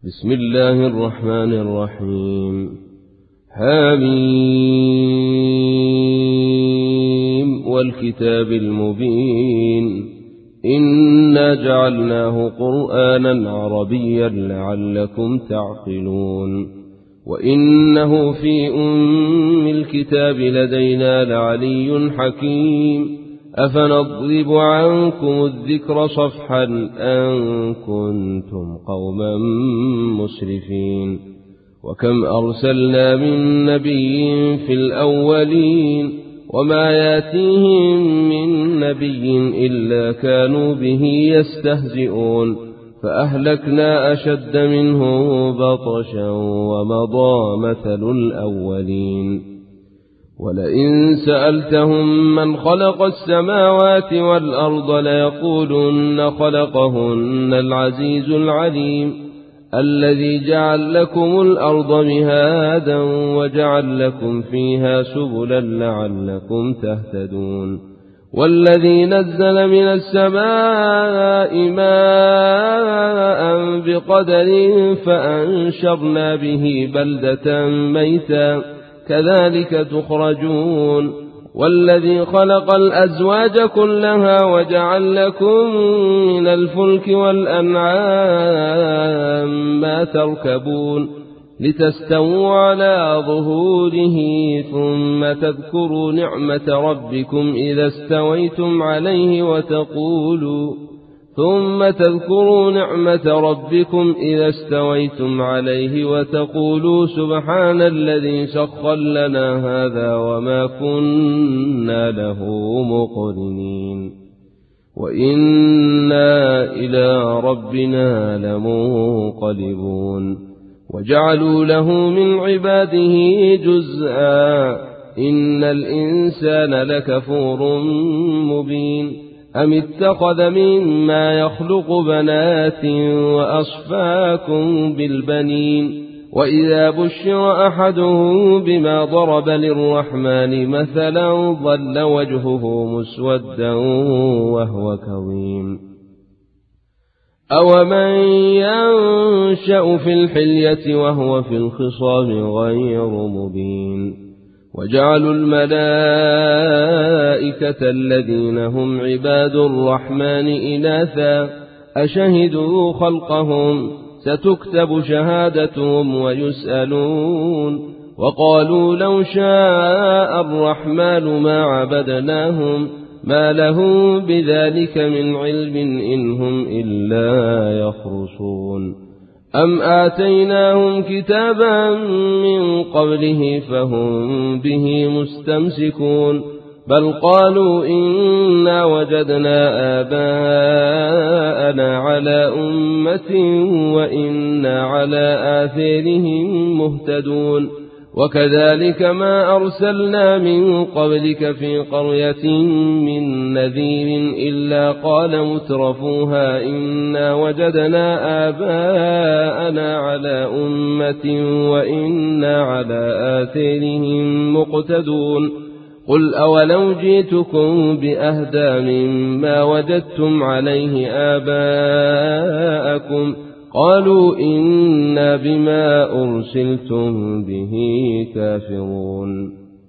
بسم الله الرحمن الرحيم. حميم والكتاب المبين إنا جعلناه قرآنا عربيا لعلكم تعقلون وإنه في أم الكتاب لدينا لعلي حكيم أفنضرب عنكم الذكر صفحا أن كنتم قوما مسرفين وكم أرسلنا من نبي في الأولين وما ياتيهم من نبي إلا كانوا به يستهزئون فأهلكنا أشد منه بطشا ومضى مثل الأولين ولئن سألتهم من خلق السماوات والأرض ليقولن خلقهن العزيز العليم الذي جعل لكم الأرض مهادا وجعل لكم فيها سبلا لعلكم تهتدون والذي نزل من السماء ماء بقدر فأنشرنا به بلدة ميتا كذلك تخرجون والذي خلق الأزواج كلها وجعل لكم من الفلك والأنعام ما تركبون لتستووا على ظهوره ثم تذكروا نعمة ربكم إذا استويتم عليه وتقولوا سبحان الذي سخر لنا هذا وما كنا له مقرنين وإنا إلى ربنا لمنقلبون وجعلوا له من عباده جزءا إن الإنسان لكفور مبين أم اتخذ مما يخلق بنات وأصفاكم بالبنين وإذا بشر أحدهم بما ضرب للرحمن مثلا ظل وجهه مسودا وهو كظيم أومن ينشأ في الحلية وهو في الخصام غير مبين وجعلوا الملائكة الذين هم عباد الرحمن إناثا أشهدوا خلقهم ستكتب شهادتهم ويسألون وقالوا لو شاء الرحمن ما عبدناهم ما لهم بذلك من علم إن هم إلا يخرصون أم آتيناهم كتابا من قبله فهم به مستمسكون بل قالوا إنا وجدنا آباءنا على أمة وإنا على آثارهم مهتدون وكذلك ما أرسلنا من قبلك في قرية من نذير إلا قال مترفوها إنا وجدنا آباءنا على أمة وإنا على آثارهم مقتدون قل أولو جئتكم بأهدى مما وجدتم عليه آباءكم قالوا إنا بما أرسلتم به كافرون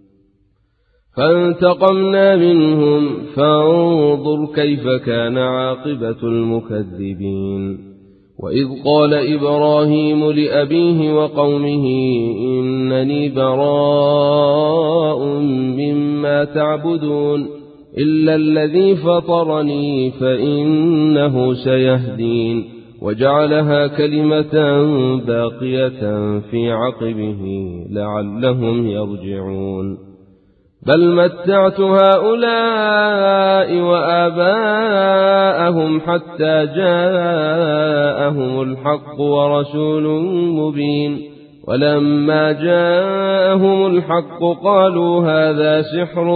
فانتقمنا منهم فانظر كيف كان عاقبة المكذبين وإذ قال إبراهيم لأبيه وقومه إنني براء مما تعبدون إلا الذي فطرني فإنه سيهدين وجعلها كلمة باقية في عقبه لعلهم يرجعون بل متعت هؤلاء وآباءهم حتى جاءهم الحق ورسول مبين ولما جاءهم الحق قالوا هذا سحر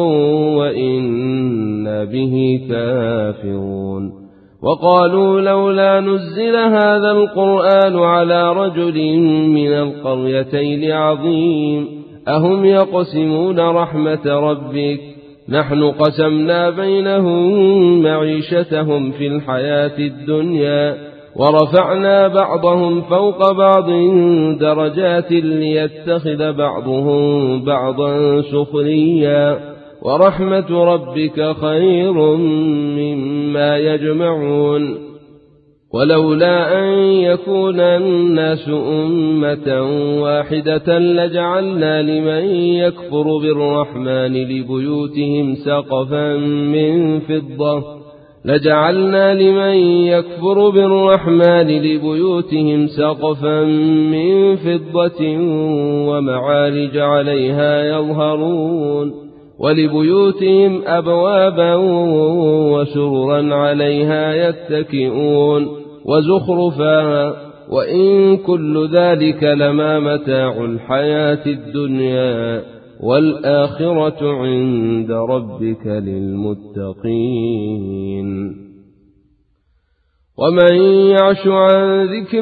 وإنا به كافرون وقالوا لولا نزل هذا القرآن على رجل من القريتين عظيم أهم يقسمون رحمة ربك نحن قسمنا بينهم معيشتهم في الحياة الدنيا ورفعنا بعضهم فوق بعض درجات ليتخذ بعضهم بعضا سخريا ورحمة ربك خير مما يجمعون ولولا أن يكون الناس أمة واحدة لجعلنا لمن يكفر بالرحمن لبيوتهم سقفا من فضة ومعارج عليها يظهرون ولبيوتهم أبوابا وسررا عليها يتكئون وزخرفا وإن كل ذلك لما متاع الحياة الدنيا والآخرة عند ربك للمتقين ومن يعش عن ذكر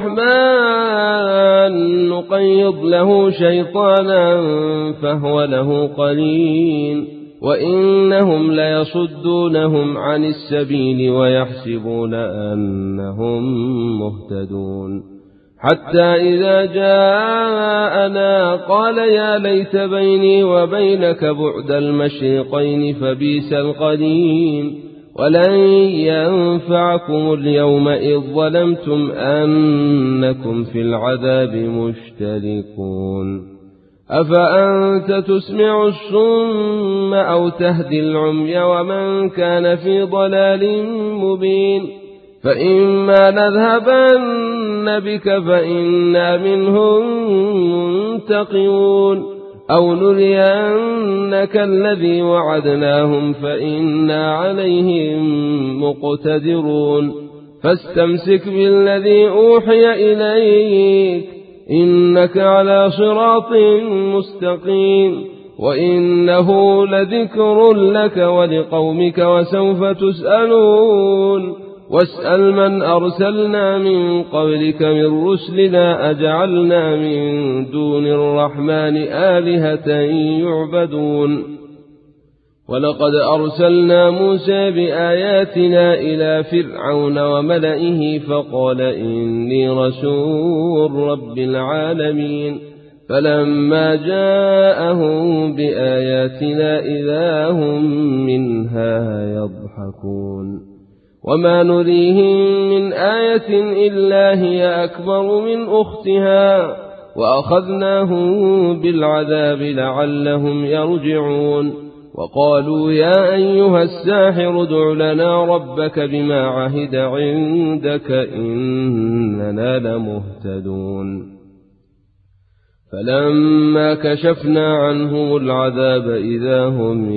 الرحمن نقيض له شيطانا فهو له قرين وإنهم ليصدونهم عن السبيل ويحسبون أنهم مهتدون حتى إذا جاءنا قال يا ليت بيني وبينك بعد المشرقين فبئس القرين ولن ينفعكم اليوم إذ ظلمتم أنكم في العذاب مشتركون أفأنت تسمع الصم أو تهدي العمي ومن كان في ضلال مبين فإما نذهبن بك فإنا منهم منتقمون أو نرينك الذي وعدناهم فإنا عليهم مقتدرون فاستمسك بالذي أوحي إليك إنك على صراط مستقيم وإنه لذكر لك ولقومك وسوف تسألون واسأل من أرسلنا من قبلك من رسلنا أجعلنا من دون الرحمن آلهة يعبدون ولقد أرسلنا موسى بآياتنا إلى فرعون وملئه فقال إني رسول رب العالمين فلما جاءهم بآياتنا إذا هم منها يضحكون وما نريهم من آية إلا هي أكبر من أختها وأخذناهم بالعذاب لعلهم يرجعون وقالوا يا أيها الساحر ادع لنا ربك بما عهد عندك إننا لمهتدون فلما كشفنا عنهم العذاب إذا هم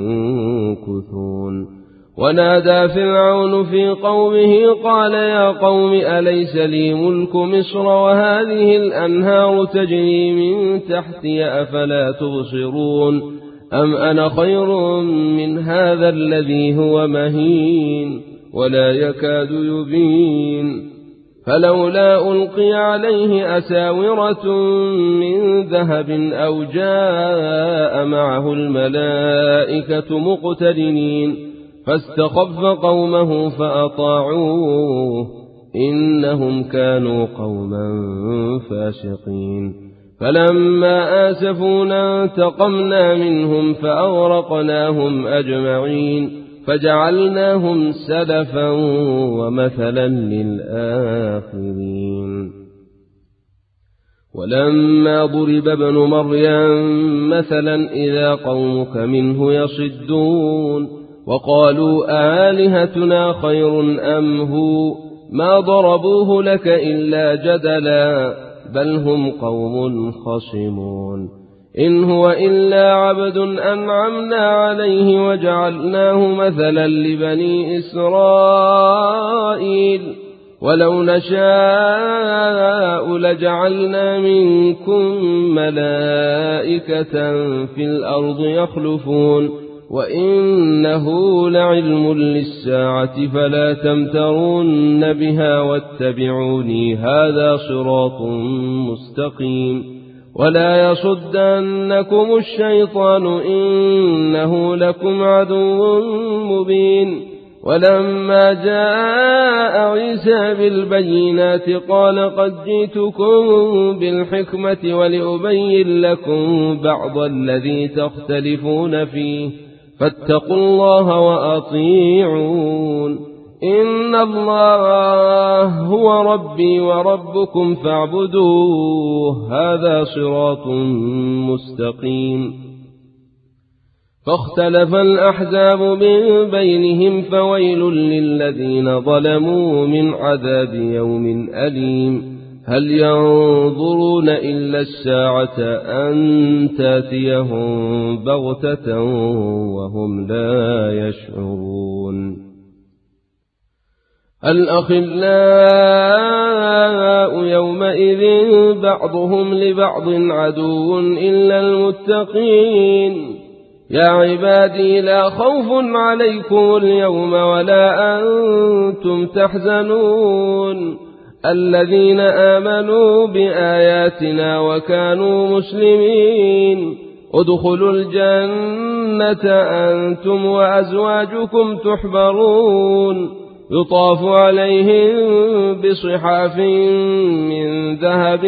ينكثون ونادى فرعون في قومه قال يا قوم أليس لي ملك مصر وهذه الأنهار تجري من تحتي أفلا تبصرون أم أنا خير من هذا الذي هو مهين ولا يكاد يبين فلولا ألقي عليه أساورة من ذهب أو جاء معه الملائكة مقترنين فاستخف قومه فأطاعوه إنهم كانوا قوما فاسقين فلما آسفونا انتقمنا منهم فأغرقناهم أجمعين فجعلناهم سلفا ومثلا للآخرين ولما ضرب ابن مريم مثلا إذا قومك منه يصدون وقالوا آلهتنا خير أم هو ما ضربوه لك إلا جدلا بل هم قوم خصمون إن هو إلا عبد أنعمنا عليه وجعلناه مثلا لبني إسرائيل ولو نشاء لجعلنا منكم ملائكة في الأرض يخلفون وإنه لعلم للساعة فلا تمترون بها واتبعوني هذا صراط مستقيم ولا يصدنكم الشيطان إنه لكم عدو مبين ولما جاء عيسى بالبينات قال قد جئتكم بالحكمة ولأبين لكم بعض الذي تختلفون فيه فاتقوا الله وأطيعون إن الله هو ربي وربكم فاعبدوه هذا صراط مستقيم. فاختلف الأحزاب من بينهم فويل للذين ظلموا من عذاب يوم أليم. هل ينظرون إلا الساعة أن تأتيهم بغتة وهم لا يشعرون. الأخلاء يومئذ بعضهم لبعض عدو إلا المتقين. يا عبادي لا خوف عليكم اليوم ولا أنتم تحزنون الذين آمنوا بآياتنا وكانوا مسلمين ادخلوا الجنة أنتم وأزواجكم تحبرون يطاف عليهم بصحاف من ذهب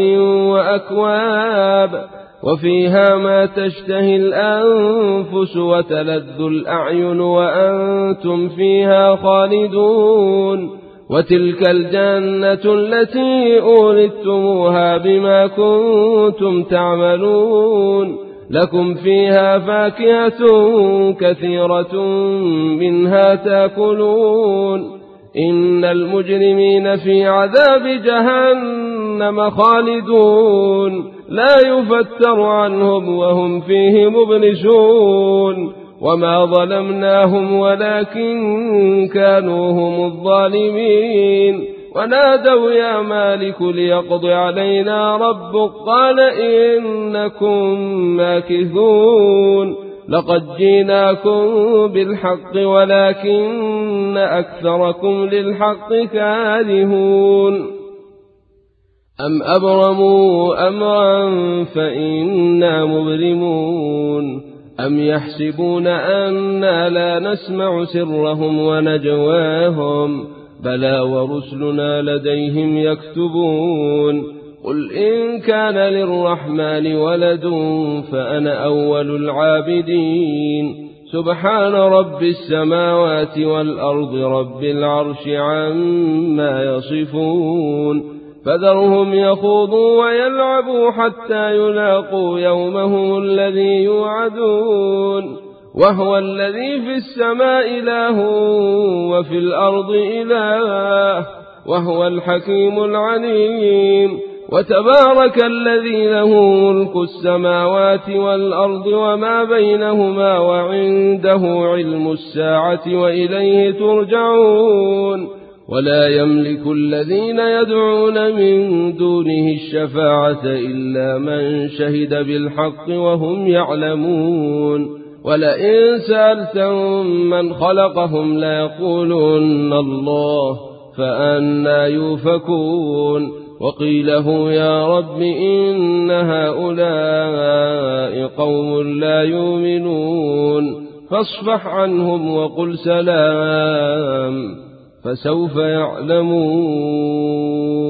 وأكواب وفيها ما تشتهي الأنفس وتلذ الأعين وأنتم فيها خالدون وتلك الجنة التي أورثتموها بما كنتم تعملون لكم فيها فاكهة كثيرة منها تأكلون إن المجرمين في عذاب جهنم خالدون لا يفتر عنهم وهم فيه مبلسون وما ظلمناهم ولكن كانوا هم الظالمين ونادوا يا مالك ليقض علينا ربك قال إنكم ماكثون لقد جئناكم بالحق ولكن أكثركم للحق كارهون أم أبرموا أمرا فإنا مبرمون أم يحسبون أنا لا نسمع سرهم ونجواهم بلى ورسلنا لديهم يكتبون قل إن كان للرحمن ولد فأنا أول العابدين سبحان رب السماوات والأرض رب العرش عما يصفون فذرهم يخوضوا ويلعبوا حتى يلاقوا يومهم الذي يوعدون وهو الذي في السماء إله وفي الأرض إله وهو الحكيم العليم وتبارك الذي له ملك السماوات والأرض وما بينهما وعنده علم الساعة وإليه ترجعون ولا يملك الذين يدعون من دونه الشفاعة إلا من شهد بالحق وهم يعلمون ولئن سألتهم من خلقهم ليقولن الله فأنى يؤفكون وقيله يا رب إن هؤلاء قوم لا يؤمنون فاصفح عنهم وقل سلام فسوف يعلمون.